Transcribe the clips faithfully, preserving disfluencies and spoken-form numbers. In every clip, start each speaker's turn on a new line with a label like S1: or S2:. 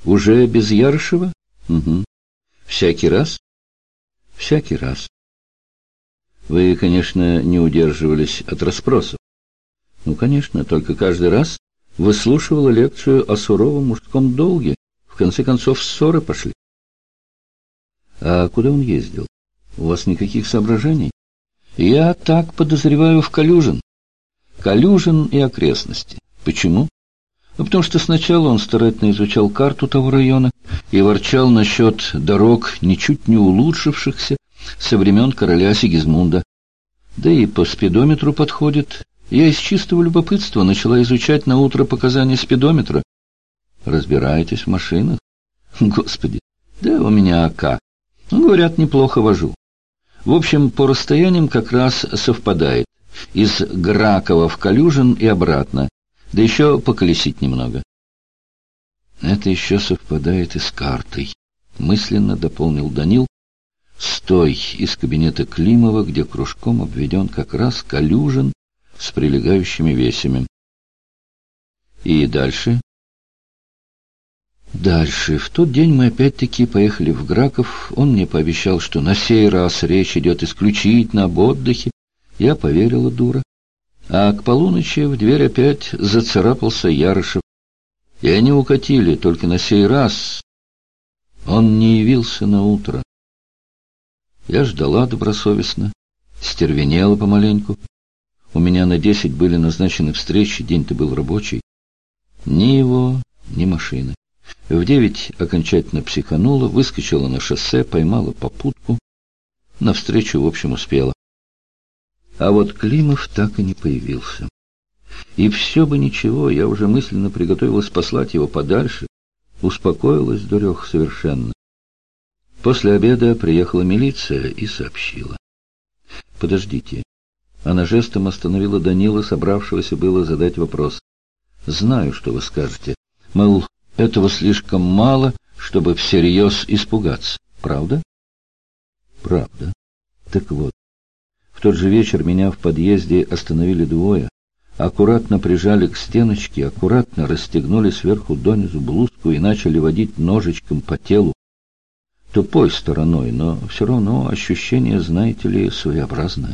S1: Уже без Ярышева? Угу. Всякий раз? Всякий раз. Вы, конечно, не удерживались от расспросов. Ну, конечно, только каждый раз выслушивала лекцию о суровом мужском долге. В конце концов, ссоры пошли. А куда он ездил? У вас никаких соображений? Я так подозреваю в Калюжин. Калюжин и окрестности. Почему? Ну, потому что сначала он старательно изучал карту того района и ворчал насчет дорог, ничуть не улучшившихся со времен короля Сигизмунда. Да и по спидометру подходит. Я из чистого любопытства начала изучать на утро показания спидометра. Разбираетесь в машинах? Господи, да у меня АК. Ну, говорят, неплохо вожу. В общем, по расстояниям как раз совпадает. Из Гракова в Калюжин и обратно. Да еще поколесить немного. Это еще совпадает и с картой, мысленно дополнил Данил, с той из кабинета Климова, где кружком обведен как раз Калюжин с прилегающими весями. И дальше? Дальше. В тот день мы опять-таки поехали в Граков. Он мне пообещал, что на сей раз речь идет исключительно об отдыхе. Я поверила, дура. А к полуночи в дверь опять зацарапался Ярышев. И они укатили, только на сей раз он не явился на утро. Я ждала добросовестно, стервенела помаленьку. У меня на десять были назначены встречи, день-то был рабочий. Ни его, ни машины. В девять окончательно психанула, выскочила на шоссе, поймала попутку. Навстречу, в общем, успела. А вот Климов так и не появился. И все бы ничего, я уже мысленно приготовилась послать его подальше. Успокоилась дуреха совершенно. После обеда приехала милиция и сообщила. «Подождите». Она жестом остановила Данила, собравшегося было задать вопрос. «Знаю, что вы скажете. Мол, этого слишком мало, чтобы всерьез испугаться. Правда?» «Правда. Так вот. В тот же вечер меня в подъезде остановили двое, аккуратно прижали к стеночке, аккуратно расстегнули сверху донизу блузку и начали водить ножичком по телу. Тупой стороной, но все равно ощущение, знаете ли, своеобразное.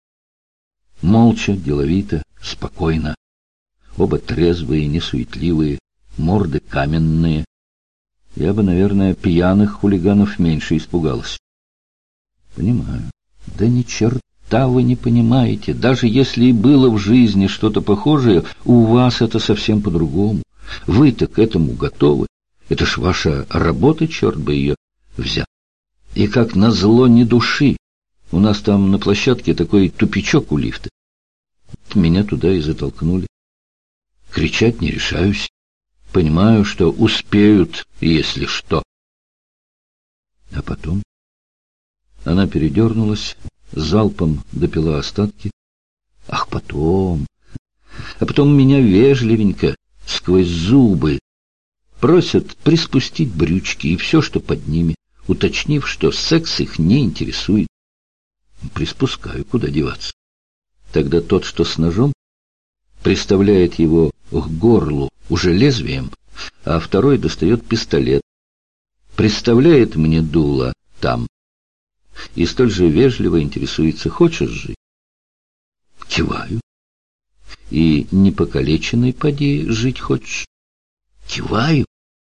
S1: Молча, деловито, спокойно. Оба трезвые, несуетливые, морды каменные. Я бы, наверное, пьяных хулиганов меньше испугалась. Понимаю. Да ни черта. Да, вы не понимаете, даже если и было в жизни что-то похожее, у вас это совсем по-другому. Вы-то к этому готовы. Это ж ваша работа, черт бы ее взял. И как назло ни души. У нас там на площадке такой тупичок у лифта. Меня туда и затолкнули. Кричать не решаюсь. Понимаю, что успеют, если что. А потом она передернулась, залпом допила остатки. Ах, потом... А потом меня вежливенько, сквозь зубы, просят приспустить брючки и все, что под ними, уточнив, что секс их не интересует. Приспускаю, куда деваться. Тогда тот, что с ножом, приставляет его к горлу уже лезвием, а второй достает пистолет, приставляет мне дуло там, и столь же вежливо интересуется: хочешь жить? Киваю. И непокалеченной поди жить хочешь? Киваю.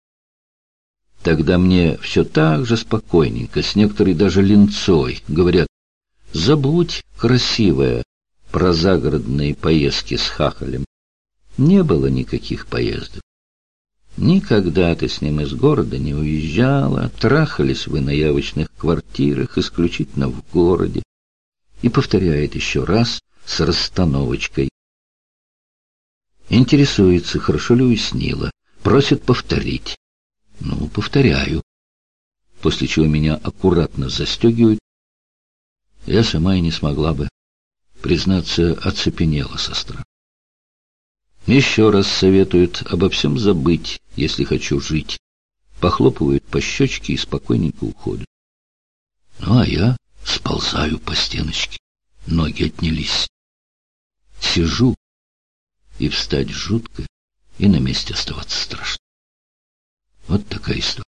S1: Тогда мне все так же спокойненько, с некоторой даже линцой, говорят: забудь, красивая, про загородные поездки с хахалем. Не было никаких поездок. Никогда ты с ним из города не уезжала, трахались вы на явочных квартирах, исключительно в городе. И повторяет еще раз с расстановочкой. Интересуется, хорошо ли уяснила, просит повторить. Ну, повторяю. После чего меня аккуратно застегивают. Я сама и не смогла бы, признаться, оцепенела со страха. Еще раз советуют обо всем забыть, если хочу жить. Похлопывают по щечке и спокойненько уходят. Ну, а я сползаю по стеночке. Ноги отнялись. Сижу, и встать жутко, и на месте оставаться страшно. Вот Вот такая история.